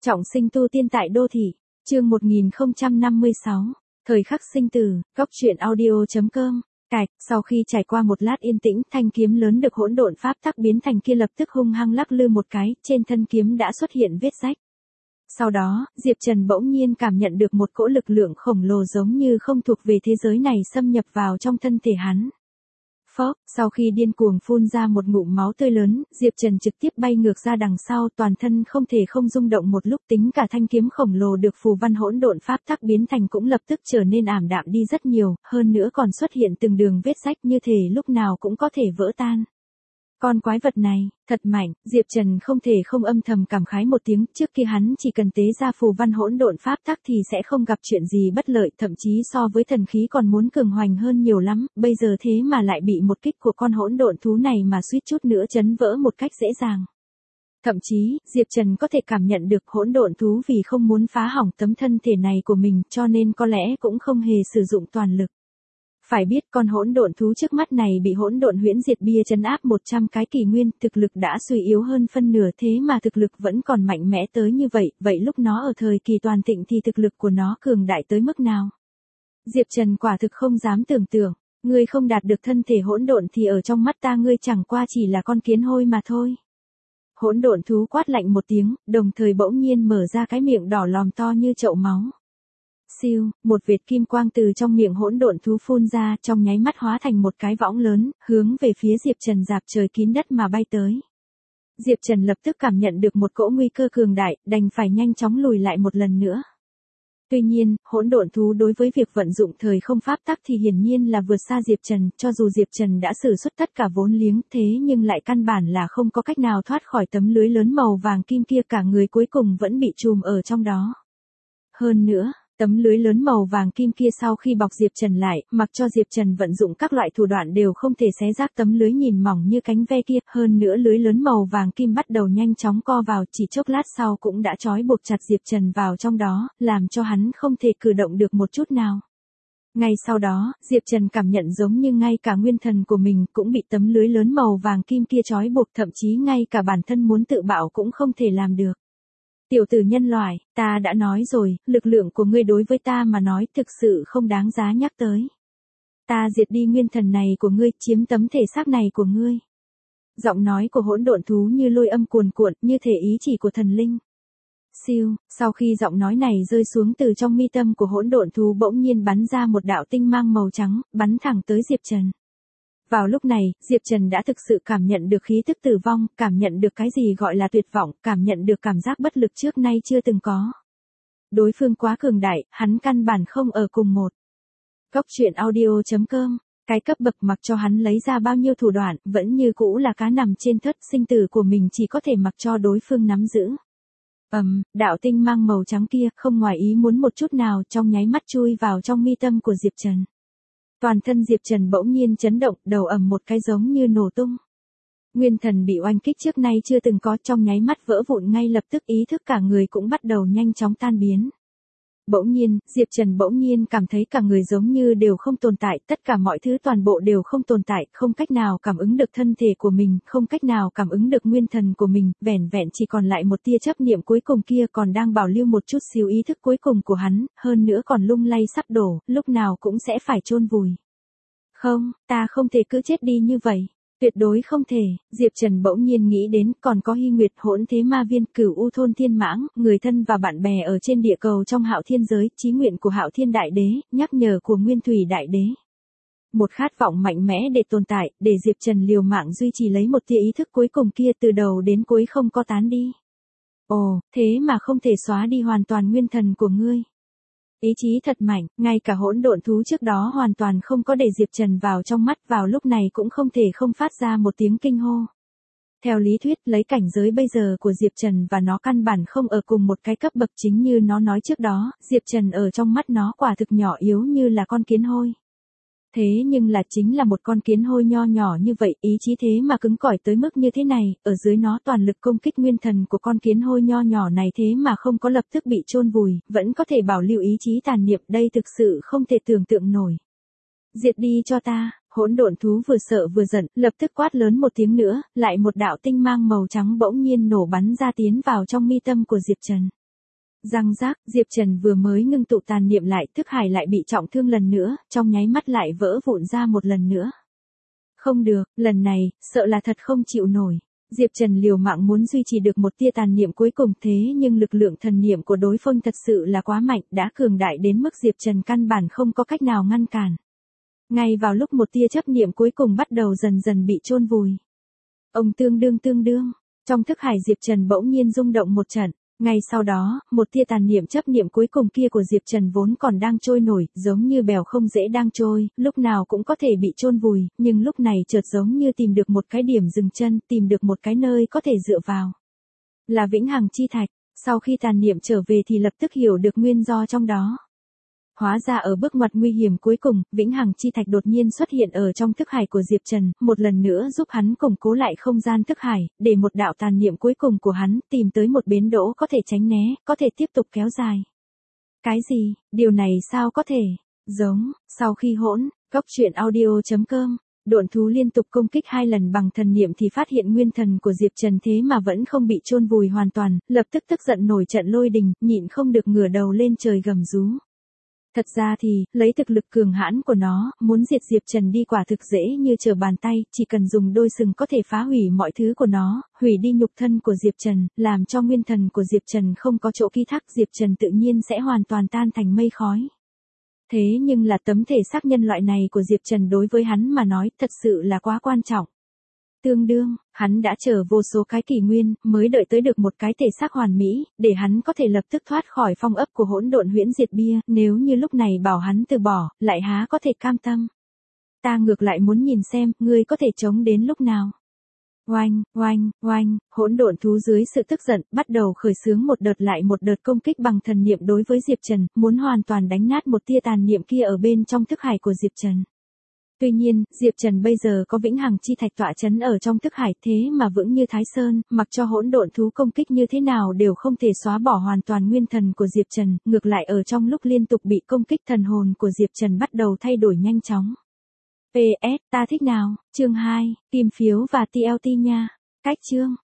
Trọng sinh tu tiên tại đô thị, chương 1056, thời khắc sinh tử, góc truyện audio.com. Cạch, sau khi trải qua một lát yên tĩnh, thanh kiếm lớn được hỗn độn pháp tắc biến thành kia lập tức hung hăng lắc lư một cái, trên thân kiếm đã xuất hiện vết rách. Sau đó, Diệp Trần bỗng nhiên cảm nhận được một cỗ lực lượng khổng lồ giống như không thuộc về thế giới này xâm nhập vào trong thân thể hắn. Phốc, sau khi điên cuồng phun ra một ngụm máu tươi lớn, Diệp Trần trực tiếp bay ngược ra đằng sau, toàn thân không thể không rung động một lúc, tính cả thanh kiếm khổng lồ được phù văn hỗn độn pháp tắc biến thành cũng lập tức trở nên ảm đạm đi rất nhiều, hơn nữa còn xuất hiện từng đường vết rách như thể lúc nào cũng có thể vỡ tan. Con quái vật này, thật mạnh, Diệp Trần không thể không âm thầm cảm khái một tiếng, trước kia hắn chỉ cần tế ra phù văn hỗn độn pháp tắc thì sẽ không gặp chuyện gì bất lợi, thậm chí so với thần khí còn muốn cường hoành hơn nhiều lắm, bây giờ thế mà lại bị một kích của con hỗn độn thú này mà suýt chút nữa chấn vỡ một cách dễ dàng. Thậm chí, Diệp Trần có thể cảm nhận được hỗn độn thú vì không muốn phá hỏng tấm thân thể này của mình, cho nên có lẽ cũng không hề sử dụng toàn lực. Phải biết con hỗn độn thú trước mắt này bị hỗn độn huyễn diệt bia trấn áp 100 cái kỷ nguyên, thực lực đã suy yếu hơn phân nửa, thế mà thực lực vẫn còn mạnh mẽ tới như vậy, vậy lúc nó ở thời kỳ toàn thịnh thì thực lực của nó cường đại tới mức nào? Diệp Trần quả thực không dám tưởng tượng, ngươi không đạt được thân thể hỗn độn thì ở trong mắt ta ngươi chẳng qua chỉ là con kiến hôi mà thôi. Hỗn độn thú quát lạnh một tiếng, đồng thời bỗng nhiên mở ra cái miệng đỏ lòm to như chậu máu. Siêu, một vệt kim quang từ trong miệng hỗn độn thú phun ra, trong nháy mắt hóa thành một cái võng lớn, hướng về phía Diệp Trần dạp trời kín đất mà bay tới. Diệp Trần lập tức cảm nhận được một cỗ nguy cơ cường đại, đành phải nhanh chóng lùi lại một lần nữa. Tuy nhiên, hỗn độn thú đối với việc vận dụng thời không pháp tắc thì hiển nhiên là vượt xa Diệp Trần, cho dù Diệp Trần đã sử xuất tất cả vốn liếng, thế nhưng lại căn bản là không có cách nào thoát khỏi tấm lưới lớn màu vàng kim kia, cả người cuối cùng vẫn bị trùm ở trong đó. Hơn nữa, tấm lưới lớn màu vàng kim kia sau khi bọc Diệp Trần lại, mặc cho Diệp Trần vận dụng các loại thủ đoạn đều không thể xé rách tấm lưới nhìn mỏng như cánh ve kia, hơn nữa lưới lớn màu vàng kim bắt đầu nhanh chóng co vào, chỉ chốc lát sau cũng đã trói buộc chặt Diệp Trần vào trong đó, làm cho hắn không thể cử động được một chút nào. Ngay sau đó, Diệp Trần cảm nhận giống như ngay cả nguyên thần của mình cũng bị tấm lưới lớn màu vàng kim kia trói buộc, thậm chí ngay cả bản thân muốn tự bạo cũng không thể làm được. Tiểu tử nhân loại, ta đã nói rồi, lực lượng của ngươi đối với ta mà nói thực sự không đáng giá nhắc tới. Ta diệt đi nguyên thần này của ngươi, chiếm tấm thể xác này của ngươi. Giọng nói của hỗn độn thú như lôi âm cuồn cuộn, như thể ý chỉ của thần linh. Siêu, sau khi giọng nói này rơi xuống, từ trong mi tâm của hỗn độn thú bỗng nhiên bắn ra một đạo tinh mang màu trắng, bắn thẳng tới Diệp Trần. Vào lúc này, Diệp Trần đã thực sự cảm nhận được khí tức tử vong, cảm nhận được cái gì gọi là tuyệt vọng, cảm nhận được cảm giác bất lực trước nay chưa từng có. Đối phương quá cường đại, hắn căn bản không ở cùng một. Góc truyện audio.com, cái cấp bậc mặc cho hắn lấy ra bao nhiêu thủ đoạn, vẫn như cũ là cá nằm trên thớt, sinh tử của mình chỉ có thể mặc cho đối phương nắm giữ. Đạo tinh mang màu trắng kia không ngoài ý muốn một chút nào, trong nháy mắt chui vào trong mi tâm của Diệp Trần. Toàn thân Diệp Trần bỗng nhiên chấn động, đầu ầm một cái giống như nổ tung. Nguyên thần bị oanh kích trước nay chưa từng có, trong nháy mắt vỡ vụn, ngay lập tức ý thức cả người cũng bắt đầu nhanh chóng tan biến. Bỗng nhiên, Diệp Trần bỗng nhiên cảm thấy cả người giống như đều không tồn tại, tất cả mọi thứ toàn bộ đều không tồn tại, không cách nào cảm ứng được thân thể của mình, không cách nào cảm ứng được nguyên thần của mình, vẻn vẹn chỉ còn lại một tia chấp niệm cuối cùng kia còn đang bảo lưu một chút xíu ý thức cuối cùng của hắn, hơn nữa còn lung lay sắp đổ, lúc nào cũng sẽ phải chôn vùi. Không, ta không thể cứ chết đi như vậy. Tuyệt đối không thể, Diệp Trần bỗng nhiên nghĩ đến, còn có Hy Nguyệt, Hỗn Thế Ma Viên, Cửu U Thôn Thiên Mãng, người thân và bạn bè ở trên địa cầu trong Hạo Thiên giới, chí nguyện của Hạo Thiên Đại Đế, nhắc nhở của Nguyên Thủy Đại Đế. Một khát vọng mạnh mẽ để tồn tại, để Diệp Trần liều mạng duy trì lấy một tia ý thức cuối cùng kia từ đầu đến cuối không có tán đi. Ồ, thế mà không thể xóa đi hoàn toàn nguyên thần của ngươi. Ý chí thật mạnh, ngay cả hỗn độn thú trước đó hoàn toàn không có để Diệp Trần vào trong mắt, vào lúc này cũng không thể không phát ra một tiếng kinh hô. Theo lý thuyết, lấy cảnh giới bây giờ của Diệp Trần và nó căn bản không ở cùng một cái cấp bậc, chính như nó nói trước đó, Diệp Trần ở trong mắt nó quả thực nhỏ yếu như là con kiến hôi. Thế nhưng là chính là một con kiến hôi nho nhỏ như vậy, ý chí thế mà cứng cỏi tới mức như thế này, ở dưới nó toàn lực công kích nguyên thần của con kiến hôi nho nhỏ này thế mà không có lập tức bị chôn vùi, vẫn có thể bảo lưu ý chí tàn niệm, đây thực sự không thể tưởng tượng nổi. Diệt đi cho ta, hỗn độn thú vừa sợ vừa giận, lập tức quát lớn một tiếng nữa, lại một đạo tinh mang màu trắng bỗng nhiên nổ bắn ra tiến vào trong mi tâm của Diệp Trần. Răng rác, Diệp Trần vừa mới ngưng tụ tàn niệm lại, thức hải lại bị trọng thương lần nữa, trong nháy mắt lại vỡ vụn ra một lần nữa. Không được, lần này, sợ là thật không chịu nổi. Diệp Trần liều mạng muốn duy trì được một tia tàn niệm cuối cùng, thế nhưng lực lượng thần niệm của đối phương thật sự là quá mạnh, đã cường đại đến mức Diệp Trần căn bản không có cách nào ngăn cản. Ngay vào lúc một tia chấp niệm cuối cùng bắt đầu dần dần bị chôn vùi. Ông tương đương, trong thức hải Diệp Trần bỗng nhiên rung động một trận. Ngay sau đó, một tia tàn niệm chấp niệm cuối cùng kia của Diệp Trần vốn còn đang trôi nổi, giống như bèo không dễ đang trôi, lúc nào cũng có thể bị chôn vùi, nhưng lúc này chợt giống như tìm được một cái điểm dừng chân, tìm được một cái nơi có thể dựa vào. Là vĩnh hằng chi thạch, sau khi tàn niệm trở về thì lập tức hiểu được nguyên do trong đó. Hóa ra ở bước ngoặt nguy hiểm cuối cùng, vĩnh hằng chi thạch đột nhiên xuất hiện ở trong thức hải của Diệp Trần, một lần nữa giúp hắn củng cố lại không gian thức hải, để một đạo tàn niệm cuối cùng của hắn tìm tới một bến đỗ có thể tránh né, có thể tiếp tục kéo dài. Cái gì, điều này sao có thể? Giống, sau khi hỗn, goctruyện.audio.com, độn thú liên tục công kích 2 lần bằng thần niệm thì phát hiện nguyên thần của Diệp Trần thế mà vẫn không bị chôn vùi hoàn toàn, lập tức tức giận nổi trận lôi đình, nhịn không được ngửa đầu lên trời gầm rú. Thật ra thì, lấy thực lực cường hãn của nó, muốn diệt Diệp Trần đi quả thực dễ như trở bàn tay, chỉ cần dùng đôi sừng có thể phá hủy mọi thứ của nó, hủy đi nhục thân của Diệp Trần, làm cho nguyên thần của Diệp Trần không có chỗ ký thác, Diệp Trần tự nhiên sẽ hoàn toàn tan thành mây khói. Thế nhưng là tấm thể xác nhân loại này của Diệp Trần đối với hắn mà nói thật sự là quá quan trọng. Tương đương, hắn đã chờ vô số cái kỷ nguyên, mới đợi tới được một cái thể xác hoàn mỹ, để hắn có thể lập tức thoát khỏi phong ấp của hỗn độn huyễn diệt bia, nếu như lúc này bảo hắn từ bỏ, lại há có thể cam tâm. Ta ngược lại muốn nhìn xem, ngươi có thể chống đến lúc nào. Oanh, hỗn độn thú dưới sự tức giận, bắt đầu khởi xướng một đợt lại một đợt công kích bằng thần niệm đối với Diệp Trần, muốn hoàn toàn đánh nát một tia tàn niệm kia ở bên trong thức hải của Diệp Trần. Tuy nhiên, Diệp Trần bây giờ có vĩnh hằng chi thạch tọa chấn ở trong thức hải thế mà vững như Thái Sơn, mặc cho hỗn độn thú công kích như thế nào đều không thể xóa bỏ hoàn toàn nguyên thần của Diệp Trần, ngược lại ở trong lúc liên tục bị công kích thần hồn của Diệp Trần bắt đầu thay đổi nhanh chóng. PS, ta thích nào, chương 2, kim phiếu và TLT nha. Cách chương.